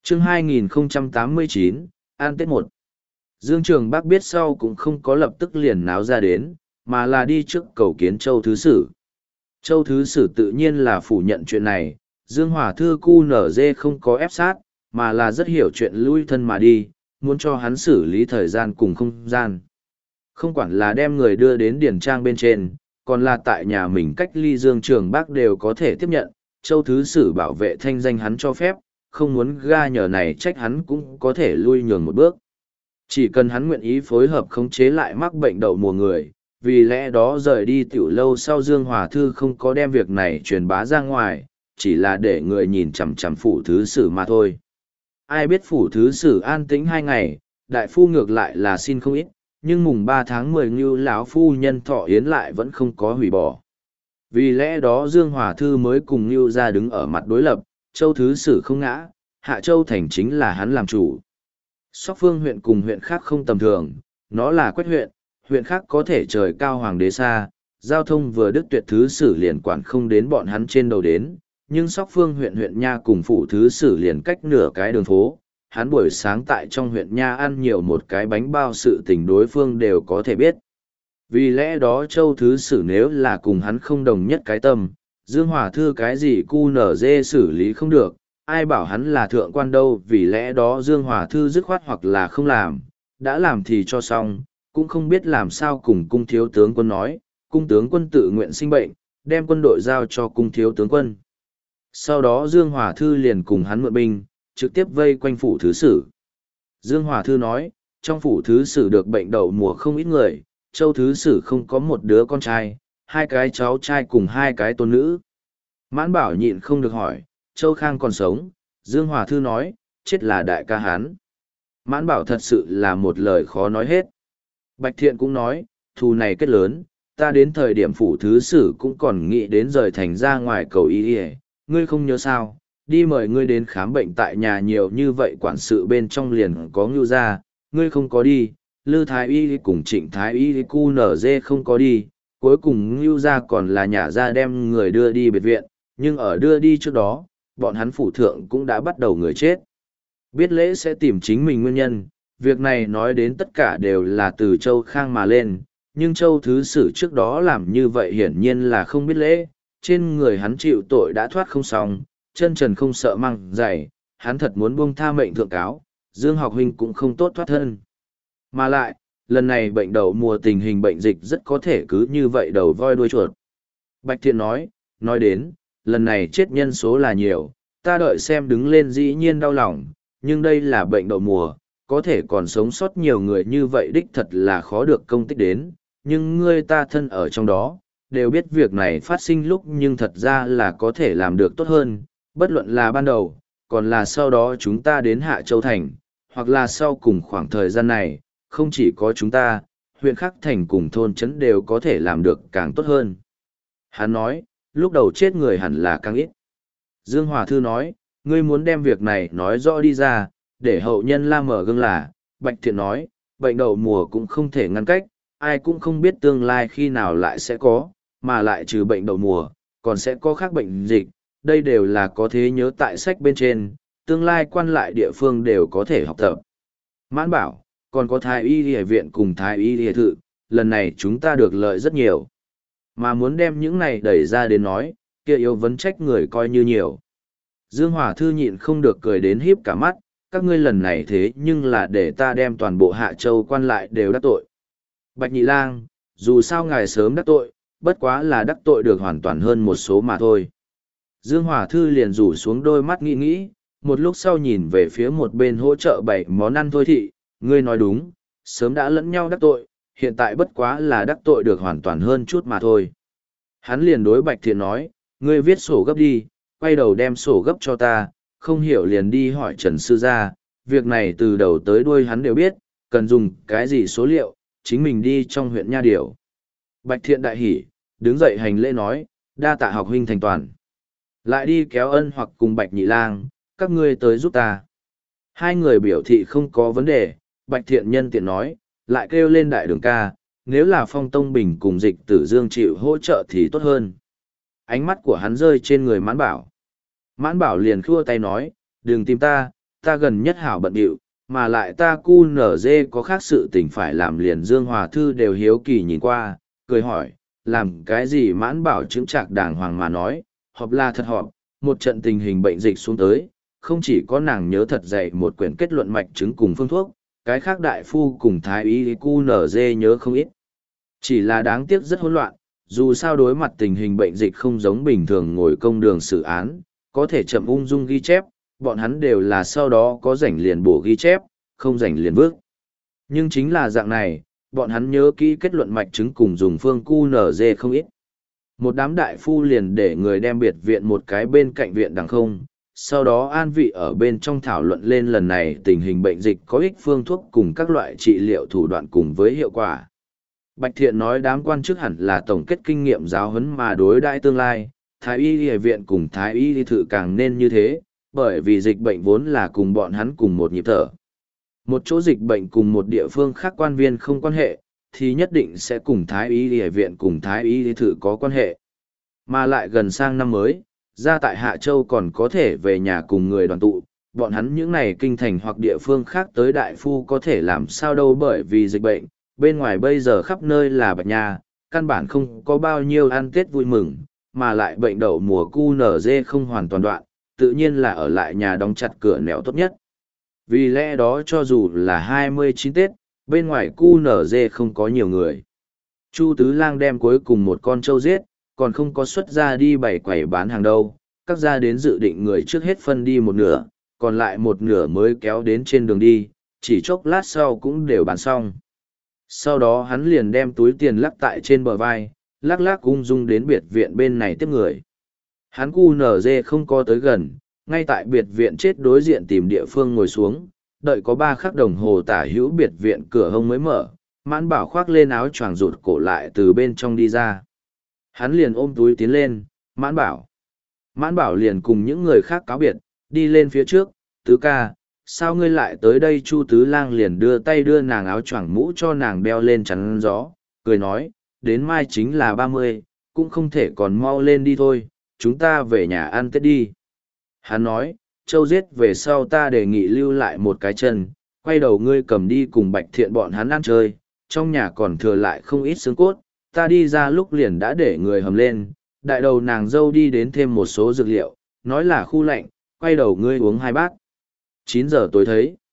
Chương 2089, An Tết 1. Dương Trường Bắc biết sau cũng không có lập tức liền náo ra đến, mà là đi trước cầu kiến Châu Thứ Sử. Châu Thứ Sử tự nhiên là phủ nhận chuyện này, Dương Hòa Thư QNZ không có ép sát, mà là rất hiểu chuyện lui thân mà đi, muốn cho hắn xử lý thời gian cùng không gian. Không quản là đem người đưa đến điển trang bên trên, còn là tại nhà mình cách ly Dương Trường Bắc đều có thể tiếp nhận, Châu Thứ Sử bảo vệ thanh danh hắn cho phép, không muốn ga nhờ này trách hắn cũng có thể lui nhường một bước. Chỉ cần hắn nguyện ý phối hợp khống chế lại mắc bệnh đậu mùa người, vì lẽ đó rời đi tiểu lâu sau Dương Hòa Thư không có đem việc này truyền bá ra ngoài, chỉ là để người nhìn chằm chằm phủ thứ sử mà thôi. Ai biết phủ thứ sử an tĩnh 2 ngày, đại phu ngược lại là xin không ít, nhưng mùng 3 tháng 10 Ngưu lão phu nhân thọ yến lại vẫn không có hủy bỏ. Vì lẽ đó Dương Hòa Thư mới cùng Ngưu ra đứng ở mặt đối lập, Châu Thứ Sử không ngã, Hạ Châu Thành chính là hắn làm chủ. Sóc Phương huyện cùng huyện khác không tầm thường, nó là Quách huyện, huyện khác có thể trời cao hoàng đế xa, giao thông vừa đứt tuyệt Thứ Sử liền quản không đến bọn hắn trên đầu đến, nhưng Sóc Phương huyện huyện nha cùng phủ Thứ Sử liền cách nửa cái đường phố, hắn buổi sáng tại trong huyện nha ăn nhiều một cái bánh bao sự tình đối phương đều có thể biết. Vì lẽ đó Châu Thứ Sử nếu là cùng hắn không đồng nhất cái tâm, Dương Hòa Thư cái gì QNZ xử lý không được, ai bảo hắn là thượng quan đâu, vì lẽ đó Dương Hòa Thư dứt khoát hoặc là không làm, đã làm thì cho xong, cũng không biết làm sao cùng cung thiếu tướng quân nói, cung tướng quân tự nguyện sinh bệnh, đem quân đội giao cho cung thiếu tướng quân. Sau đó Dương Hòa Thư liền cùng hắn mượn binh, trực tiếp vây quanh phủ thứ sử. Dương Hòa Thư nói, trong phủ thứ sử được bệnh đậu mùa không ít người, Châu Thứ Sử không có một đứa con trai, 2 cái cháu trai cùng 2 cái tôn nữ. Mãn Bảo nhịn không được hỏi, Châu Khang còn sống, Dương Hòa Thư nói, chết là đại ca hắn. Mãn Bảo thật sự là một lời khó nói hết. Bạch Thiện cũng nói, thù này kết lớn, ta đến thời điểm phủ thứ sử cũng còn nghĩ đến rời thành ra ngoài cầu y y, ngươi không nhớ sao, đi mời ngươi đến khám bệnh tại nhà nhiều như vậy quản sự bên trong liền có Ngưu ra, ngươi không có đi, Lư Thái Y cùng Trịnh Thái Y QNZ không có đi, cuối cùng Ngưu ra còn là nhà ra đem người đưa đi biệt viện, nhưng ở đưa đi trước đó, bọn hắn phủ thượng cũng đã bắt đầu người chết. Biết lễ sẽ tìm chính mình nguyên nhân, việc này nói đến tất cả đều là từ Châu Khang mà lên, nhưng Châu Thứ Sử trước đó làm như vậy hiển nhiên là không biết lễ, trên người hắn chịu tội đã thoát không xong, chân trần không sợ măng dày, hắn thật muốn buông tha mệnh thượng cáo, Dương Học Huynh cũng không tốt thoát thân. Mà lại, lần này bệnh đậu mùa tình hình bệnh dịch rất có thể cứ như vậy đầu voi đuôi chuột. Bạch Thiện nói đến, lần này chết nhân số là nhiều, ta đợi xem đứng lên dĩ nhiên đau lòng, nhưng đây là bệnh đậu mùa, có thể còn sống sót nhiều người như vậy đích thật là khó được công tích đến, nhưng ngươi ta thân ở trong đó, đều biết việc này phát sinh lúc nhưng thật ra là có thể làm được tốt hơn, bất luận là ban đầu, còn là sau đó chúng ta đến Hạ Châu Thành, hoặc là sau cùng khoảng thời gian này, không chỉ có chúng ta, huyện khác thành cùng thôn trấn đều có thể làm được càng tốt hơn. Hắn nói, lúc đầu chết người hẳn là càng ít. Dương Hòa Thư nói, ngươi muốn đem việc này nói rõ đi ra, để hậu nhân la mở gương là, Bạch Thiện nói, bệnh đậu mùa cũng không thể ngăn cách, ai cũng không biết tương lai khi nào lại sẽ có, mà lại trừ bệnh đậu mùa, còn sẽ có khác bệnh dịch, đây đều là có thế nhớ tại sách bên trên, tương lai quan lại địa phương đều có thể học tập. Mãn Bảo, còn có Thái Y Y viện cùng Thái Y Y thự, lần này chúng ta được lợi rất nhiều. Mà muốn đem những này đẩy ra đến nói, kia yếu vấn trách người coi như nhiều. Dương Hòa Thư nhịn không được cười đến híp cả mắt, các ngươi lần này thế nhưng là để ta đem toàn bộ Hạ Châu quan lại đều đắc tội. Bạch Nhị Lang, dù sao ngài sớm đắc tội, bất quá là đắc tội được hoàn toàn hơn một số mà thôi. Dương Hòa Thư liền rủ xuống đôi mắt nghĩ nghĩ, một lúc sau nhìn về phía một bên hỗ trợ bày món ăn thôi thị, ngươi nói đúng, sớm đã lẫn nhau đắc tội, hiện tại bất quá là đắc tội được hoàn toàn hơn chút mà thôi. Hắn liền đối Bạch Thiện nói, ngươi viết sổ gấp đi, quay đầu đem sổ gấp cho ta, không hiểu liền đi hỏi Trần Sư gia, việc này từ đầu tới đuôi hắn đều biết, cần dùng cái gì số liệu, chính mình đi trong huyện Nha Điểu. Bạch Thiện đại hỉ, đứng dậy hành lễ nói, đa tạ học huynh thành toàn. Lại đi kéo Ân hoặc cùng Bạch Nhị Lang, các ngươi tới giúp ta. Hai người biểu thị không có vấn đề, Bạch Thiện nhân tiện nói, lại kêu lên đại đường ca, nếu là Phong Tông Bình cùng Dịch Tử Dương chịu hỗ trợ thì tốt hơn. Ánh mắt của hắn rơi trên người Mãn Bảo. Mãn Bảo liền khua tay nói, đừng tìm ta, ta gần nhất hảo bận điệu, mà lại ta cu nở dê có khác sự tình phải làm liền Dương Hòa Thư đều hiếu kỳ nhìn qua, cười hỏi, làm cái gì Mãn Bảo chứng trạc đàng hoàng mà nói, họp là thật họp, một trận tình hình bệnh dịch xuống tới, không chỉ có nàng nhớ thật dày một quyển kết luận mạch chứng cùng phương thuốc, cái khác đại phu cùng thái y cu nở dê nhớ không ít. Chỉ là đáng tiếc rất hỗn loạn, dù sao đối mặt tình hình bệnh dịch không giống bình thường ngồi công đường xử án, có thể chậm ung dung ghi chép, bọn hắn đều là sau đó có rảnh liền bổ ghi chép, không rảnh liền vước. Nhưng chính là dạng này, bọn hắn nhớ kỹ kết luận mạch chứng cùng dùng phương cu nở dê không ít. Một đám đại phu liền để người đem biệt viện một cái bên cạnh viện đằng không, sau đó an vị ở bên trong thảo luận lên lần này tình hình bệnh dịch có ích phương thuốc cùng các loại trị liệu thủ đoạn cùng với hiệu quả. Bạch Thiện nói đám quan chức hẳn là tổng kết kinh nghiệm giáo huấn mà đối đãi tương lai, Thái y y viện cùng Thái y y thự càng nên như thế, bởi vì dịch bệnh vốn là cùng bọn hắn cùng một nhịp thở. Một chỗ dịch bệnh cùng một địa phương khác quan viên không quan hệ, thì nhất định sẽ cùng Thái y y viện cùng Thái y y thự có quan hệ. Mà lại gần sang năm mới, ra tại Hạ Châu còn có thể về nhà cùng người đoàn tụ, bọn hắn những này kinh thành hoặc địa phương khác tới đại phu có thể làm sao đâu bởi vì dịch bệnh, bên ngoài bây giờ khắp nơi là bạch nha, căn bản không có bao nhiêu ăn Tết vui mừng, mà lại bệnh đậu mùa cu nở dê không hoàn toàn đoạn, tự nhiên là ở lại nhà đóng chặt cửa nẻo tốt nhất. Vì lẽ đó cho dù là 29 Tết, bên ngoài cu nở dê không có nhiều người. Chu Tứ Lang đem cuối cùng một con trâu giết, còn không có xuất ra đi bày quẩy bán hàng đâu, các gia đến dự định người trước hết phân đi một nửa, còn lại một nửa mới kéo đến trên đường đi, chỉ chốc lát sau cũng đều bán xong. Sau đó hắn liền đem túi tiền lắc tại trên bờ vai, lắc lắc ung dung đến biệt viện bên này tiếp người. Hắn cu nở dê không có tới gần, ngay tại biệt viện chết đối diện tìm địa phương ngồi xuống, đợi có 3 khắc đồng hồ tả hữu biệt viện cửa hông mới mở, Mãn Bảo khoác lên áo choàng rụt cổ lại từ bên trong đi ra. Hắn liền ôm túi tiến lên, Mãn Bảo. Mãn Bảo liền cùng những người khác cáo biệt, đi lên phía trước, Tứ ca, sao ngươi lại tới đây? Chu Tứ Lang liền đưa tay đưa nàng áo choàng mũ cho nàng đeo lên chắn gió, cười nói, đến mai chính là 30, cũng không thể còn mau lên đi thôi, chúng ta về nhà ăn Tết đi. Hắn nói, Châu giết về sau ta đề nghị lưu lại một cái chân, quay đầu ngươi cầm đi cùng Bạch Thiện bọn hắn ăn chơi, trong nhà còn thừa lại không ít xương cốt, ta đi ra lúc liền đã để người hầm lên, đại đầu nàng dâu đi đến thêm một số dược liệu, nói là khu lạnh, quay đầu ngươi uống 2 bát. 9 giờ tối thấy.